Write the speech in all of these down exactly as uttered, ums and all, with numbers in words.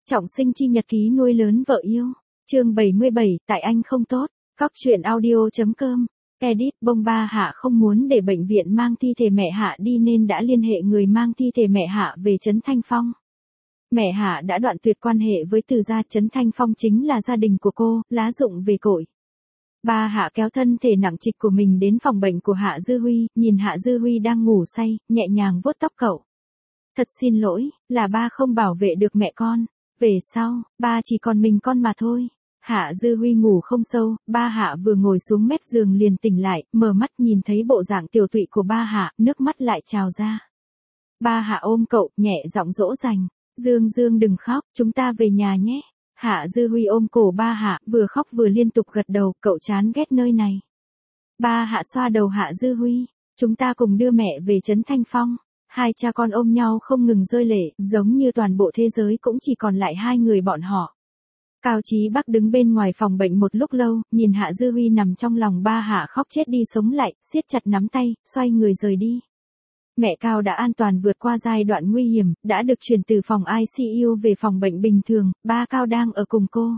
Trọng sinh chi nhật ký nuôi lớn vợ yêu. Chương bảy mươi bảy, tại anh không tốt. Cóc truyện audio.com. Edit, bông ba Hạ không muốn để bệnh viện mang thi thể mẹ Hạ đi nên đã liên hệ người mang thi thể mẹ Hạ về Trấn Thanh Phong. Mẹ Hạ đã đoạn tuyệt quan hệ với Từ gia. Trấn Thanh Phong chính là gia đình của cô, lá dụng về cội. Ba Hạ kéo thân thể nặng trịch của mình đến phòng bệnh của Hạ Dư Huy, nhìn Hạ Dư Huy đang ngủ say, nhẹ nhàng vuốt tóc cậu. Thật xin lỗi, là ba không bảo vệ được mẹ con. Về sau, ba chỉ còn mình con mà thôi. Hạ Dư Huy ngủ không sâu, ba Hạ vừa ngồi xuống mép giường liền tỉnh lại, mở mắt nhìn thấy bộ dạng tiểu tụy của ba Hạ, nước mắt lại trào ra. Ba Hạ ôm cậu, nhẹ giọng dỗ dành. Dương Dương đừng khóc, chúng ta về nhà nhé. Hạ Dư Huy ôm cổ ba Hạ, vừa khóc vừa liên tục gật đầu, cậu chán ghét nơi này. Ba Hạ xoa đầu Hạ Dư Huy, chúng ta cùng đưa mẹ về Trấn Thanh Phong. Hai cha con ôm nhau không ngừng rơi lệ, giống như toàn bộ thế giới cũng chỉ còn lại hai người bọn họ. Cao Chí Bắc đứng bên ngoài phòng bệnh một lúc lâu, nhìn Hạ Dư Huy nằm trong lòng ba Hạ khóc chết đi sống lại, siết chặt nắm tay, xoay người rời đi. Mẹ Cao đã an toàn vượt qua giai đoạn nguy hiểm, đã được chuyển từ phòng i xê u về phòng bệnh bình thường, ba Cao đang ở cùng cô.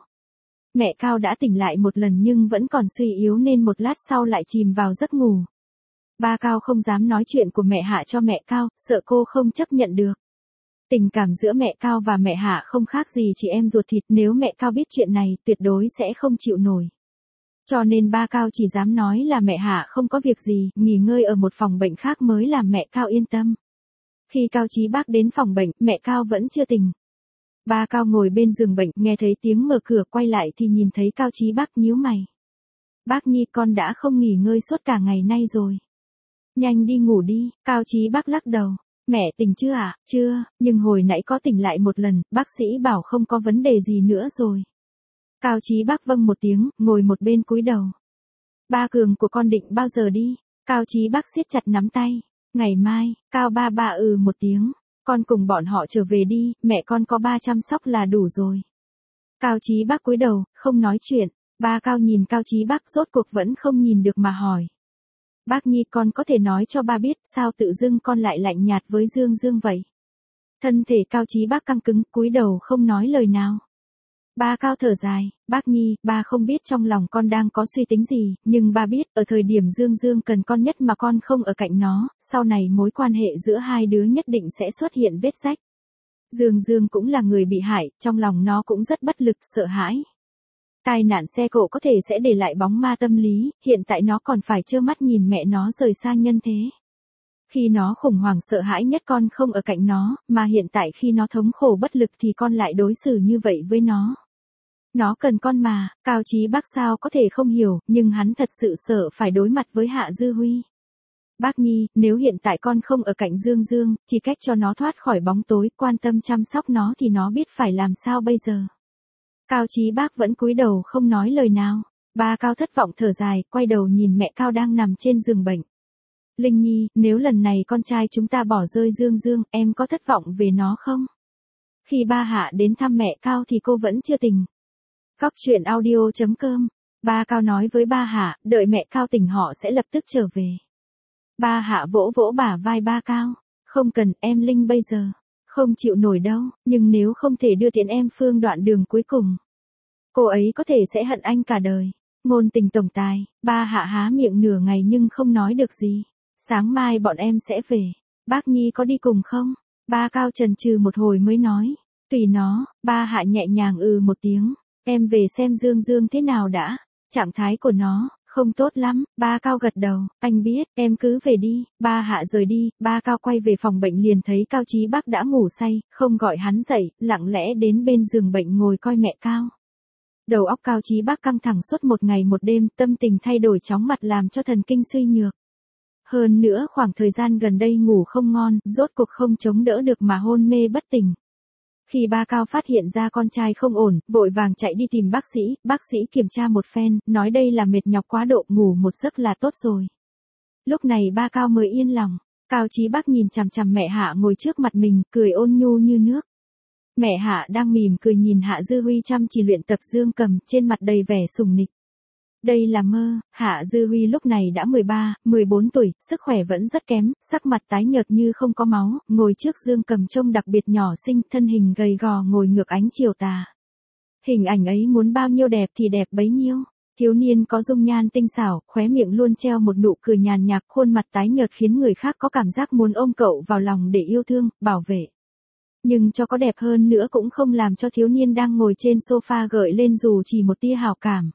Mẹ Cao đã tỉnh lại một lần nhưng vẫn còn suy yếu nên một lát sau lại chìm vào giấc ngủ. Ba Cao không dám nói chuyện của mẹ Hạ cho mẹ Cao, sợ cô không chấp nhận được. Tình cảm giữa mẹ Cao và mẹ Hạ không khác gì chị em ruột thịt, nếu mẹ Cao biết chuyện này tuyệt đối sẽ không chịu nổi. Cho nên ba Cao chỉ dám nói là mẹ Hạ không có việc gì, nghỉ ngơi ở một phòng bệnh khác mới làm mẹ Cao yên tâm. Khi Cao Chí Bắc đến phòng bệnh, mẹ Cao vẫn chưa tỉnh. Ba Cao ngồi bên giường bệnh, nghe thấy tiếng mở cửa, quay lại thì nhìn thấy Cao Chí Bắc nhíu mày. Bác Nhi, con đã không nghỉ ngơi suốt cả ngày nay rồi. Nhanh đi ngủ đi. Cao Chí Bắc lắc đầu. Mẹ tỉnh chưa ạ? À? Chưa, nhưng hồi nãy có tỉnh lại một lần, bác sĩ bảo không có vấn đề gì nữa rồi. Cao Chí Bắc vâng một tiếng, ngồi một bên cúi đầu. Ba Cường của con định bao giờ đi? Cao Chí Bắc siết chặt nắm tay. Ngày mai. Cao ba ba ừ một tiếng. Con cùng bọn họ trở về đi, mẹ con có ba chăm sóc là đủ rồi. Cao Chí Bắc cúi đầu, không nói chuyện. Ba Cao nhìn Cao Chí Bắc rốt cuộc vẫn không nhìn được mà hỏi. Bác Nhi, con có thể nói cho ba biết sao tự dưng con lại lạnh nhạt với Dương Dương vậy? Thân thể Cao Chí Bắc căng cứng, cúi đầu không nói lời nào. Ba Cao thở dài, bác Nhi, ba không biết trong lòng con đang có suy tính gì, nhưng ba biết, ở thời điểm Dương Dương cần con nhất mà con không ở cạnh nó, sau này mối quan hệ giữa hai đứa nhất định sẽ xuất hiện vết rách. Dương Dương cũng là người bị hại, trong lòng nó cũng rất bất lực, sợ hãi. Tai nạn xe cộ có thể sẽ để lại bóng ma tâm lý, hiện tại nó còn phải trơ mắt nhìn mẹ nó rời xa nhân thế. Khi nó khủng hoảng sợ hãi nhất con không ở cạnh nó, mà hiện tại khi nó thống khổ bất lực thì con lại đối xử như vậy với nó. Nó cần con mà. Cao Chí Bắc sao có thể không hiểu, nhưng hắn thật sự sợ phải đối mặt với Hạ Dư Huy. Bác Nhi, nếu hiện tại con không ở cạnh Dương Dương, chỉ cách cho nó thoát khỏi bóng tối, quan tâm chăm sóc nó thì nó biết phải làm sao bây giờ. Cao Chí Bắc vẫn cúi đầu không nói lời nào. Ba Cao thất vọng thở dài, quay đầu nhìn mẹ Cao đang nằm trên giường bệnh. Linh Nhi, nếu lần này con trai chúng ta bỏ rơi Dương Dương, em có thất vọng về nó không? Khi ba Hạ đến thăm mẹ Cao thì cô vẫn chưa tỉnh. Cóc truyện audio.com. Ba Cao nói với ba Hạ, đợi mẹ Cao tỉnh họ sẽ lập tức trở về. Ba Hạ vỗ vỗ bả vai ba Cao. Không cần, em Linh bây giờ. Không chịu nổi đâu, nhưng nếu không thể đưa tiễn em Phương đoạn đường cuối cùng. Cô ấy có thể sẽ hận anh cả đời. Ngôn tình tổng tài, ba Hạ há miệng nửa ngày nhưng không nói được gì. Sáng mai bọn em sẽ về. Bác Nhi có đi cùng không? Ba Cao chần chừ một hồi mới nói. Tùy nó. Ba Hạ nhẹ nhàng ừ một tiếng. Em về xem Dương Dương thế nào đã. Trạng thái của nó không tốt lắm. Ba Cao gật đầu. Anh biết, em cứ về đi. Ba Hạ rời đi. Ba Cao quay về phòng bệnh liền thấy Cao Chí Bắc đã ngủ say, không gọi hắn dậy, lặng lẽ đến bên giường bệnh ngồi coi mẹ Cao. Đầu óc Cao Chí Bắc căng thẳng suốt một ngày một đêm, tâm tình thay đổi chóng mặt làm cho thần kinh suy nhược. Hơn nữa khoảng thời gian gần đây ngủ không ngon, rốt cuộc không chống đỡ được mà hôn mê bất tỉnh. Khi ba Cao phát hiện ra con trai không ổn, vội vàng chạy đi tìm bác sĩ, bác sĩ kiểm tra một phen, nói đây là mệt nhọc quá độ, ngủ một giấc là tốt rồi. Lúc này ba Cao mới yên lòng. Cao Chí Bắc nhìn chằm chằm mẹ Hạ ngồi trước mặt mình, cười ôn nhu như nước. Mẹ Hạ đang mỉm cười nhìn Hạ Dư Huy chăm chỉ luyện tập dương cầm, trên mặt đầy vẻ sùng nịch. Đây là mơ. Hạ Dư Huy lúc này đã mười ba, mười bốn tuổi, sức khỏe vẫn rất kém, sắc mặt tái nhợt như không có máu, ngồi trước dương cầm trông đặc biệt nhỏ xinh, thân hình gầy gò ngồi ngược ánh chiều tà. Hình ảnh ấy muốn bao nhiêu đẹp thì đẹp bấy nhiêu. Thiếu niên có dung nhan tinh xảo, khóe miệng luôn treo một nụ cười nhàn nhạt, khuôn mặt tái nhợt khiến người khác có cảm giác muốn ôm cậu vào lòng để yêu thương, bảo vệ. Nhưng cho có đẹp hơn nữa cũng không làm cho thiếu niên đang ngồi trên sofa gợi lên dù chỉ một tia hào cảm.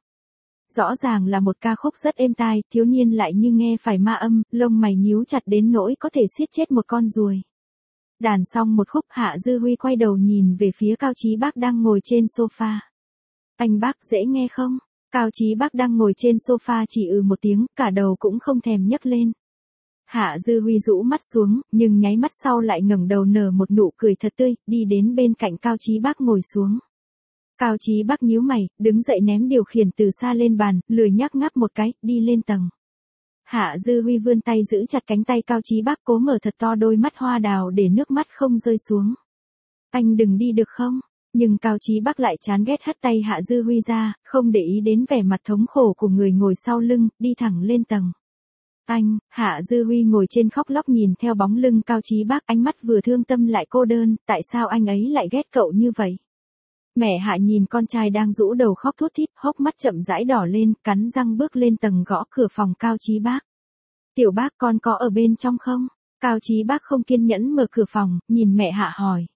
Rõ ràng là một ca khúc rất êm tai, thiếu niên lại như nghe phải ma âm, lông mày nhíu chặt đến nỗi có thể siết chết một con ruồi. Đàn xong một khúc, Hạ Dư Huy quay đầu nhìn về phía Cao Chí Bác đang ngồi trên sofa. Anh bác dễ nghe không? Cao Chí Bác đang ngồi trên sofa chỉ ừ một tiếng, cả đầu cũng không thèm nhấc lên. Hạ Dư Huy rũ mắt xuống, nhưng nháy mắt sau lại ngẩng đầu nở một nụ cười thật tươi, đi đến bên cạnh Cao Chí Bác ngồi xuống. Cao Chí Bác nhíu mày, đứng dậy ném điều khiển từ xa lên bàn, lười nhác ngáp một cái, đi lên tầng. Hạ Dư Huy vươn tay giữ chặt cánh tay Cao Chí Bác, cố mở thật to đôi mắt hoa đào để nước mắt không rơi xuống. Anh đừng đi được không? Nhưng Cao Chí Bác lại chán ghét hất tay Hạ Dư Huy ra, không để ý đến vẻ mặt thống khổ của người ngồi sau lưng, đi thẳng lên tầng. Anh, Hạ Dư Huy ngồi trên khóc lóc nhìn theo bóng lưng Cao Chí Bác, ánh mắt vừa thương tâm lại cô đơn, tại sao anh ấy lại ghét cậu như vậy? Mẹ Hạ nhìn con trai đang rũ đầu khóc thút thít, hốc mắt chậm rãi đỏ lên, cắn răng bước lên tầng gõ cửa phòng Cao Chí Bác. Tiểu Bác, con có ở bên trong không? Cao Chí Bác không kiên nhẫn mở cửa phòng, nhìn mẹ Hạ hỏi.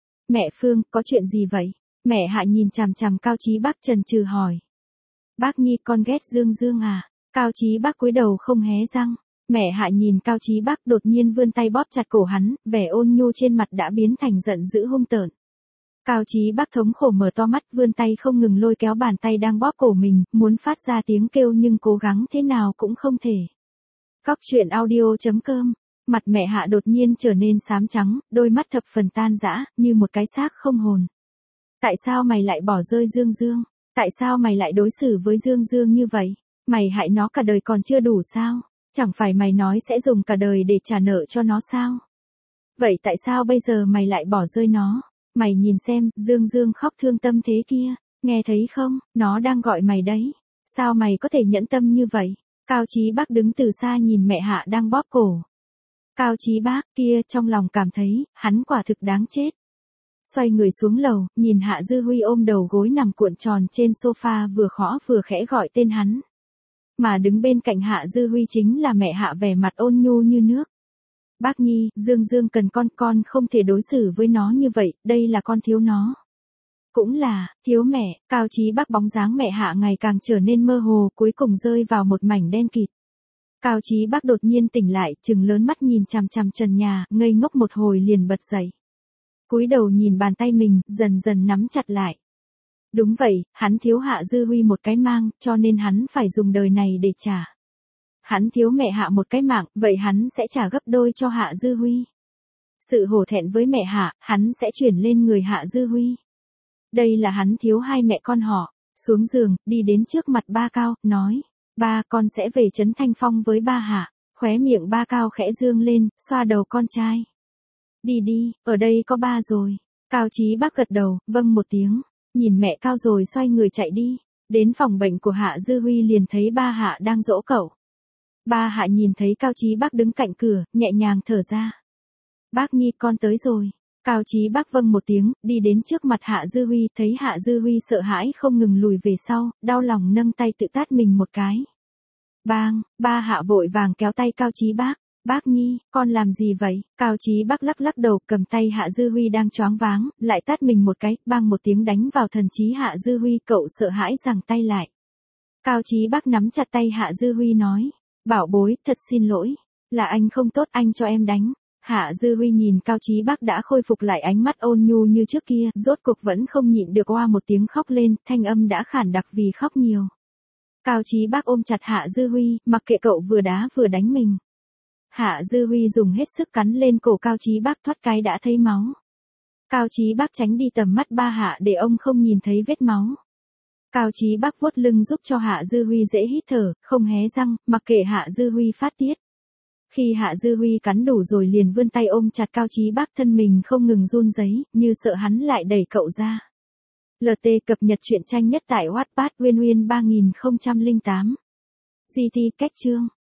Mẹ Phương, có chuyện gì vậy? Mẹ Hạ nhìn chằm chằm Cao Chí Bác chần chừ hỏi. Bác Nhi, con ghét Dương Dương à? Cao Chí Bác cúi đầu không hé răng. Mẹ Hạ nhìn Cao Chí Bác đột nhiên vươn tay bóp chặt cổ hắn, vẻ ôn nhu trên mặt đã biến thành giận dữ hung tợn. Cao Chí Bác thống khổ mở to mắt, vươn tay không ngừng lôi kéo bàn tay đang bóp cổ mình, muốn phát ra tiếng kêu nhưng cố gắng thế nào cũng không thể. Cóc truyện audio chấm com. Mặt mẹ Hạ đột nhiên trở nên xám trắng, đôi mắt thập phần tan rã, như một cái xác không hồn. Tại sao mày lại bỏ rơi Dương Dương? Tại sao mày lại đối xử với Dương Dương như vậy? Mày hại nó cả đời còn chưa đủ sao? Chẳng phải mày nói sẽ dùng cả đời để trả nợ cho nó sao? Vậy tại sao bây giờ mày lại bỏ rơi nó? Mày nhìn xem, Dương Dương khóc thương tâm thế kia, nghe thấy không, nó đang gọi mày đấy. Sao mày có thể nhẫn tâm như vậy? Cao Chí Bác đứng từ xa nhìn mẹ Hạ đang bóp cổ. Cao Chí Bác kia trong lòng cảm thấy, hắn quả thực đáng chết. Xoay người xuống lầu, nhìn Hạ Dư Huy ôm đầu gối nằm cuộn tròn trên sofa vừa khó vừa khẽ gọi tên hắn. Mà đứng bên cạnh Hạ Dư Huy chính là mẹ Hạ, vẻ mặt ôn nhu như nước. Bác Nhi, Dương Dương cần con, con không thể đối xử với nó như vậy, đây là con thiếu nó. Cũng là, thiếu mẹ. Cao Chí Bác bóng dáng mẹ Hạ ngày càng trở nên mơ hồ, cuối cùng rơi vào một mảnh đen kịt. Cao Chí Bác đột nhiên tỉnh lại, trừng lớn mắt nhìn chằm chằm trần nhà, ngây ngốc một hồi liền bật dậy. Cúi đầu nhìn bàn tay mình, dần dần nắm chặt lại. Đúng vậy, hắn thiếu Hạ Dư Huy một cái mang, cho nên hắn phải dùng đời này để trả. Hắn thiếu mẹ Hạ một cái mạng, vậy hắn sẽ trả gấp đôi cho Hạ Dư Huy. Sự hổ thẹn với mẹ Hạ, hắn sẽ chuyển lên người Hạ Dư Huy. Đây là hắn thiếu hai mẹ con họ. Xuống giường, đi đến trước mặt ba Cao, nói. Ba, con sẽ về Trấn Thanh Phong với ba Hạ. Khóe miệng ba Cao khẽ dương lên, xoa đầu con trai. Đi đi, ở đây có ba rồi. Cao Chí Bác gật đầu, vâng một tiếng. Nhìn mẹ Cao rồi xoay người chạy đi. Đến phòng bệnh của Hạ Dư Huy liền thấy ba Hạ đang dỗ cậu. Ba Hạ nhìn thấy Cao Chí Bác đứng cạnh cửa, nhẹ nhàng thở ra. Bác Nhi, con tới rồi. Cao Chí Bác vâng một tiếng, đi đến trước mặt Hạ Dư Huy, thấy Hạ Dư Huy sợ hãi không ngừng lùi về sau, đau lòng nâng tay tự tát mình một cái. Bang, ba Hạ vội vàng kéo tay Cao Chí Bác. Bác Nhi, con làm gì vậy? Cao Chí Bác lắc lắc đầu, cầm tay Hạ Dư Huy đang choáng váng, lại tát mình một cái, bang một tiếng đánh vào thần trí Hạ Dư Huy, cậu sợ hãi giằng tay lại. Cao Chí Bác nắm chặt tay Hạ Dư Huy nói. Bảo bối, thật xin lỗi. Là anh không tốt, anh cho em đánh. Hạ Dư Huy nhìn Cao Chí Bác đã khôi phục lại ánh mắt ôn nhu như trước kia, rốt cuộc vẫn không nhịn được oa một tiếng khóc lên, thanh âm đã khản đặc vì khóc nhiều. Cao Chí Bác ôm chặt Hạ Dư Huy, mặc kệ cậu vừa đá vừa đánh mình. Hạ Dư Huy dùng hết sức cắn lên cổ Cao Chí Bác, thoát cái đã thấy máu. Cao Chí Bác tránh đi tầm mắt ba Hạ để ông không nhìn thấy vết máu. Cao Chí Bác vuốt lưng giúp cho Hạ Dư Huy dễ hít thở, không hé răng, mặc kệ Hạ Dư Huy phát tiết. Khi Hạ Dư Huy cắn đủ rồi liền vươn tay ôm chặt Cao Chí Bác, thân mình không ngừng run rẩy, như sợ hắn lại đẩy cậu ra. lờ tê cập nhật truyện tranh nhất tại Wattpad Uyên Uyên ba nghìn không trăm lẻ tám. giê tê cách chương